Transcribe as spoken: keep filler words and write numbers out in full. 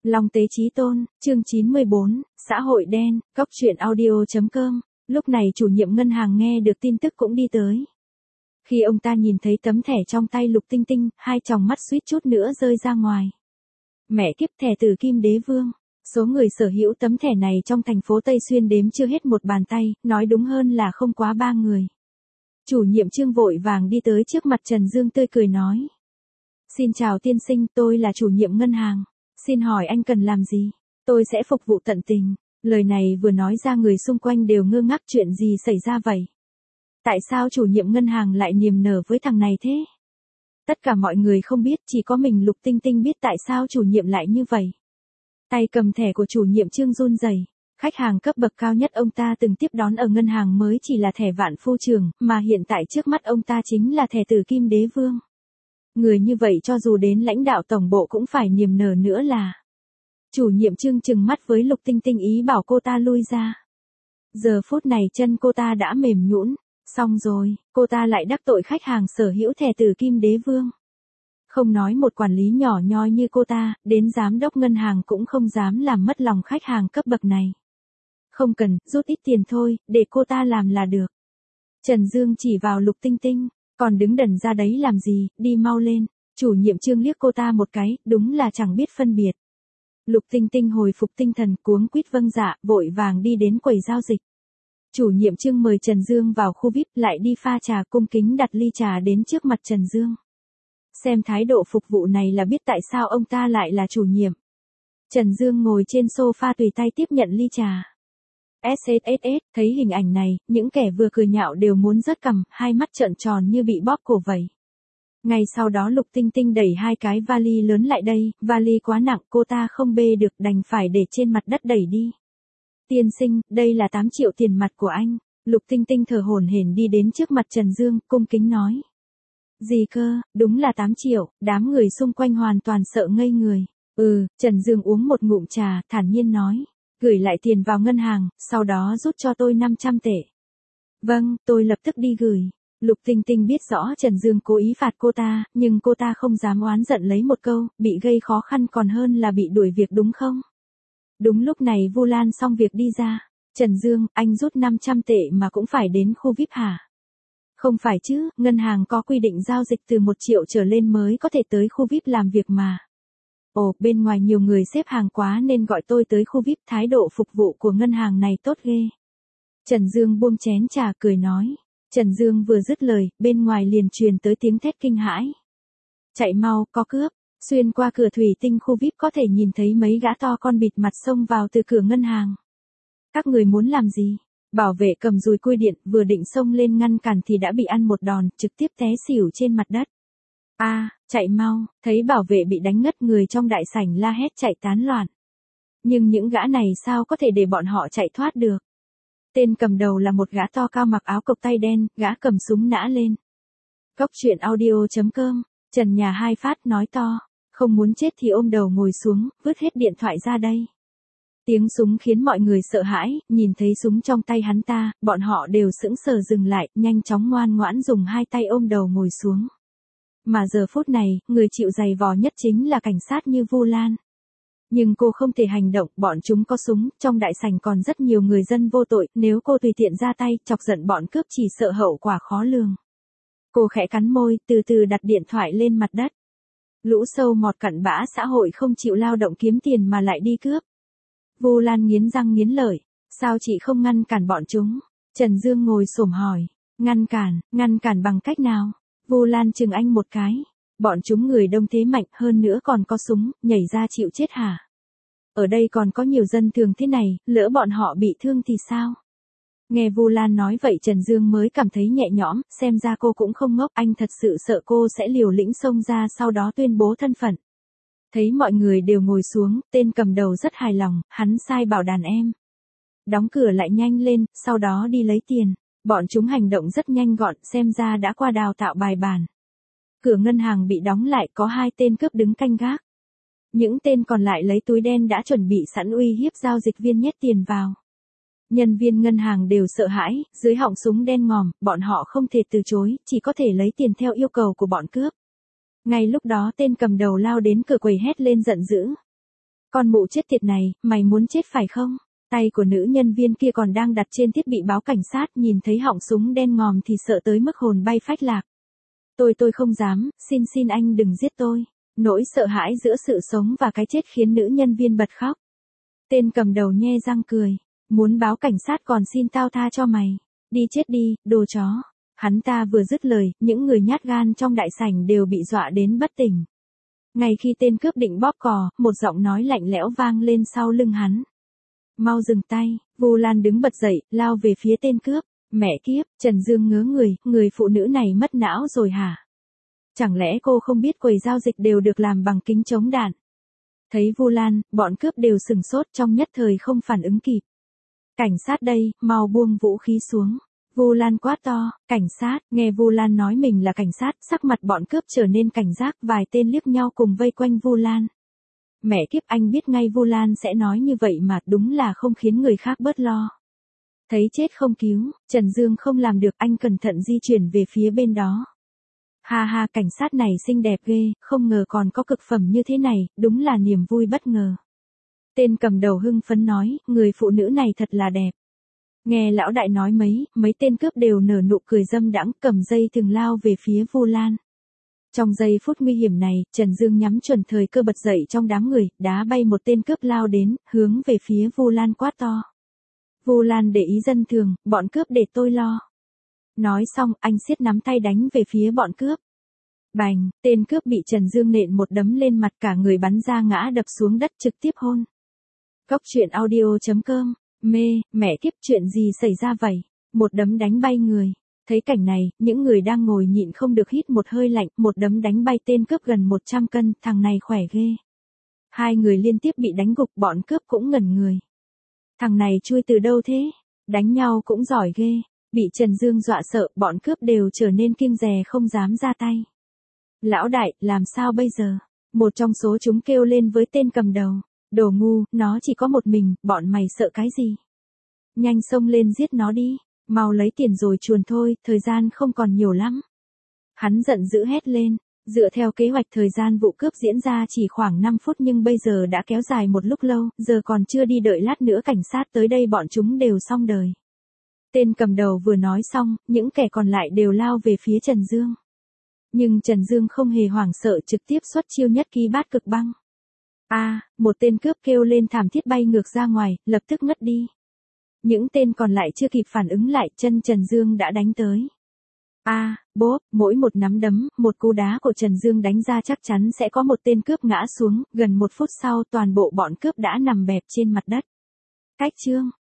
Long Tế Chí Tôn, chương chín mươi bốn, xã hội đen, cóc truyện audio.com. Lúc này chủ nhiệm ngân hàng nghe được tin tức cũng đi tới. Khi ông ta nhìn thấy tấm thẻ trong tay Lục Tinh Tinh, hai tròng mắt suýt chút nữa rơi ra ngoài. Mẹ kiếp, thẻ Tử Kim Đế Vương. Số người sở hữu tấm thẻ này trong thành phố Tây Xuyên đếm chưa hết một bàn tay, nói đúng hơn là không quá ba người. Chủ nhiệm Trương vội vàng đi tới trước mặt Trần Dương tươi cười nói. Xin chào tiên sinh, tôi là chủ nhiệm ngân hàng. Xin hỏi anh cần làm gì? Tôi sẽ phục vụ tận tình. Lời này vừa nói ra người xung quanh đều ngơ ngác, chuyện gì xảy ra vậy? Tại sao chủ nhiệm ngân hàng lại niềm nở với thằng này thế? Tất cả mọi người không biết, chỉ có mình Lục Tinh Tinh biết tại sao chủ nhiệm lại như vậy. Tay cầm thẻ của chủ nhiệm Trương run rẩy. Khách hàng cấp bậc cao nhất ông ta từng tiếp đón ở ngân hàng mới chỉ là thẻ Vạn Phu Trường, mà hiện tại trước mắt ông ta chính là thẻ Tử Kim Đế Vương. Người như vậy cho dù đến lãnh đạo tổng bộ cũng phải niềm nở nữa là. Chủ nhiệm Trương trừng mắt với Lục Tinh Tinh ý bảo cô ta lui ra. Giờ phút này chân cô ta đã mềm nhũn, xong rồi, cô ta lại đắc tội khách hàng sở hữu thẻ Tử Kim Đế Vương. Không nói một quản lý nhỏ nhoi như cô ta, đến giám đốc ngân hàng cũng không dám làm mất lòng khách hàng cấp bậc này. Không cần, rút ít tiền thôi, để cô ta làm là được. Trần Dương chỉ vào Lục Tinh Tinh, còn đứng đần ra đấy làm gì, đi mau lên. Chủ nhiệm Trương liếc cô ta một cái, đúng là chẳng biết phân biệt. Lục Tinh Tinh hồi phục tinh thần, cuống quýt vâng dạ, vội vàng đi đến quầy giao dịch. Chủ nhiệm Trương mời Trần Dương vào khu vi ai pi, lại đi pha trà, cung kính đặt ly trà đến trước mặt Trần Dương. Xem thái độ phục vụ này là biết tại sao ông ta lại là chủ nhiệm. Trần Dương ngồi trên sofa tùy tay tiếp nhận ly trà. ét ét ét ét, thấy hình ảnh này, những kẻ vừa cười nhạo đều muốn rớt cằm, hai mắt trợn tròn như bị bóp cổ vậy. Ngay sau đó Lục Tinh Tinh đẩy hai cái vali lớn lại đây, vali quá nặng cô ta không bê được đành phải để trên mặt đất đẩy đi. Tiên sinh, đây là tám triệu tiền mặt của anh. Lục Tinh Tinh thở hổn hển đi đến trước mặt Trần Dương, cung kính nói. Gì cơ, đúng là tám triệu, đám người xung quanh hoàn toàn sợ ngây người. Ừ, Trần Dương uống một ngụm trà, thản nhiên nói. Gửi lại tiền vào ngân hàng, sau đó rút cho tôi năm trăm tệ. Vâng, tôi lập tức đi gửi. Lục Tinh Tinh biết rõ Trần Dương cố ý phạt cô ta, nhưng cô ta không dám oán giận lấy một câu, bị gây khó khăn còn hơn là bị đuổi việc đúng không? Đúng lúc này Vu Lan xong việc đi ra. Trần Dương, anh rút năm trăm tệ mà cũng phải đến khu vi ai pi hả? Không phải chứ, ngân hàng có quy định giao dịch từ một triệu trở lên mới có thể tới khu vi ai pi làm việc mà. Ồ, bên ngoài nhiều người xếp hàng quá nên gọi tôi tới khu vi ai pi, thái độ phục vụ của ngân hàng này tốt ghê. Trần Dương buông chén trà cười nói. Trần Dương vừa dứt lời, bên ngoài liền truyền tới tiếng thét kinh hãi. Chạy mau, có cướp. Xuyên qua cửa thủy tinh khu vi ai pi có thể nhìn thấy mấy gã to con bịt mặt xông vào từ cửa ngân hàng. Các người muốn làm gì? Bảo vệ cầm dùi cui điện, vừa định xông lên ngăn cản thì đã bị ăn một đòn, trực tiếp té xỉu trên mặt đất. A, à, chạy mau, thấy bảo vệ bị đánh ngất, người trong đại sảnh la hét chạy tán loạn. Nhưng những gã này sao có thể để bọn họ chạy thoát được? Tên cầm đầu là một gã to cao mặc áo cộc tay đen, gã cầm súng nã lên. Cóc truyện audio.com, Trần Nhà Hai Phát nói to, không muốn chết thì ôm đầu ngồi xuống, vứt hết điện thoại ra đây. Tiếng súng khiến mọi người sợ hãi, nhìn thấy súng trong tay hắn ta, bọn họ đều sững sờ dừng lại, nhanh chóng ngoan ngoãn dùng hai tay ôm đầu ngồi xuống. Mà giờ phút này, người chịu giày vò nhất chính là cảnh sát như Vu Lan. Nhưng cô không thể hành động, bọn chúng có súng, trong đại sảnh còn rất nhiều người dân vô tội, nếu cô tùy tiện ra tay, chọc giận bọn cướp chỉ sợ hậu quả khó lường. Cô khẽ cắn môi, từ từ đặt điện thoại lên mặt đất. Lũ sâu mọt cặn bã xã hội không chịu lao động kiếm tiền mà lại đi cướp. Vu Lan nghiến răng nghiến lợi, sao chị không ngăn cản bọn chúng? Trần Dương ngồi xổm hỏi, ngăn cản, ngăn cản bằng cách nào? Vu Lan chừng anh một cái, bọn chúng người đông thế mạnh hơn nữa còn có súng, nhảy ra chịu chết hả? Ở đây còn có nhiều dân thường thế này, lỡ bọn họ bị thương thì sao? Nghe Vu Lan nói vậy Trần Dương mới cảm thấy nhẹ nhõm, xem ra cô cũng không ngốc, anh thật sự sợ cô sẽ liều lĩnh xông ra sau đó tuyên bố thân phận. Thấy mọi người đều ngồi xuống, tên cầm đầu rất hài lòng, hắn sai bảo đàn em. Đóng cửa lại nhanh lên, sau đó đi lấy tiền. Bọn chúng hành động rất nhanh gọn, xem ra đã qua đào tạo bài bản. Cửa ngân hàng bị đóng lại, có hai tên cướp đứng canh gác. Những tên còn lại lấy túi đen đã chuẩn bị sẵn uy hiếp giao dịch viên nhét tiền vào. Nhân viên ngân hàng đều sợ hãi, dưới họng súng đen ngòm, bọn họ không thể từ chối, chỉ có thể lấy tiền theo yêu cầu của bọn cướp. Ngay lúc đó tên cầm đầu lao đến cửa quầy hét lên giận dữ. Con mụ chết tiệt này, mày muốn chết phải không? Tay của nữ nhân viên kia còn đang đặt trên thiết bị báo cảnh sát, nhìn thấy họng súng đen ngòm thì sợ tới mức hồn bay phách lạc. Tôi tôi không dám, xin xin anh đừng giết tôi. Nỗi sợ hãi giữa sự sống và cái chết khiến nữ nhân viên bật khóc. Tên cầm đầu nhe răng cười. Muốn báo cảnh sát còn xin tao tha cho mày. Đi chết đi, đồ chó. Hắn ta vừa dứt lời, những người nhát gan trong đại sảnh đều bị dọa đến bất tỉnh. Ngay khi tên cướp định bóp cò, một giọng nói lạnh lẽo vang lên sau lưng hắn. Mau dừng tay, Vu Lan đứng bật dậy, lao về phía tên cướp. Mẹ kiếp, Trần Dương ngớ người, người phụ nữ này mất não rồi hả? Chẳng lẽ cô không biết quầy giao dịch đều được làm bằng kính chống đạn? Thấy Vu Lan, bọn cướp đều sừng sốt trong nhất thời không phản ứng kịp. Cảnh sát đây, mau buông vũ khí xuống. Vu Lan quát to, cảnh sát, nghe Vu Lan nói mình là cảnh sát, sắc mặt bọn cướp trở nên cảnh giác, vài tên liếc nhau cùng vây quanh Vu Lan. Mẹ kiếp, anh biết ngay Vu Lan sẽ nói như vậy mà, đúng là không khiến người khác bớt lo. Thấy chết không cứu, Trần Dương không làm được, anh cẩn thận di chuyển về phía bên đó. Ha ha, cảnh sát này xinh đẹp ghê, không ngờ còn có cực phẩm như thế này, đúng là niềm vui bất ngờ. Tên cầm đầu hưng phấn nói, người phụ nữ này thật là đẹp. Nghe lão đại nói mấy, mấy tên cướp đều nở nụ cười dâm đãng, cầm dây thừng lao về phía Vu Lan. Trong giây phút nguy hiểm này, Trần Dương nhắm chuẩn thời cơ bật dậy trong đám người, đá bay một tên cướp lao đến, hướng về phía Vu Lan quát to. Vu Lan để ý dân thường, bọn cướp để tôi lo. Nói xong, anh siết nắm tay đánh về phía bọn cướp. Bành, tên cướp bị Trần Dương nện một đấm lên mặt, cả người bắn ra ngã đập xuống đất, trực tiếp hôn. Cốc truyện audio chấm com, mê, mẹ kiếp, chuyện gì xảy ra vậy? Một đấm đánh bay người. Thấy cảnh này, những người đang ngồi nhịn không được hít một hơi lạnh, một đấm đánh bay tên cướp gần một trăm cân, thằng này khỏe ghê. Hai người liên tiếp bị đánh gục, bọn cướp cũng ngẩn người. Thằng này chui từ đâu thế? Đánh nhau cũng giỏi ghê. Bị Trần Dương dọa sợ, bọn cướp đều trở nên kiêng dè không dám ra tay. Lão đại, làm sao bây giờ? Một trong số chúng kêu lên với tên cầm đầu. Đồ ngu, nó chỉ có một mình, bọn mày sợ cái gì? Nhanh xông lên giết nó đi. Mau lấy tiền rồi chuồn thôi, thời gian không còn nhiều lắm. Hắn giận dữ hét lên. Dựa theo kế hoạch thời gian vụ cướp diễn ra chỉ khoảng năm phút nhưng bây giờ đã kéo dài một lúc lâu, giờ còn chưa đi đợi lát nữa cảnh sát tới đây bọn chúng đều xong đời. Tên cầm đầu vừa nói xong, những kẻ còn lại đều lao về phía Trần Dương. Nhưng Trần Dương không hề hoảng sợ, trực tiếp xuất chiêu nhất ký bát cực băng. A, à, một tên cướp kêu lên thảm thiết bay ngược ra ngoài, lập tức ngất đi. Những tên còn lại chưa kịp phản ứng lại, chân Trần Dương đã đánh tới. A, à, bốp, mỗi một nắm đấm, một cú đá của Trần Dương đánh ra chắc chắn sẽ có một tên cướp ngã xuống, gần một phút sau toàn bộ bọn cướp đã nằm bẹp trên mặt đất. Cách chương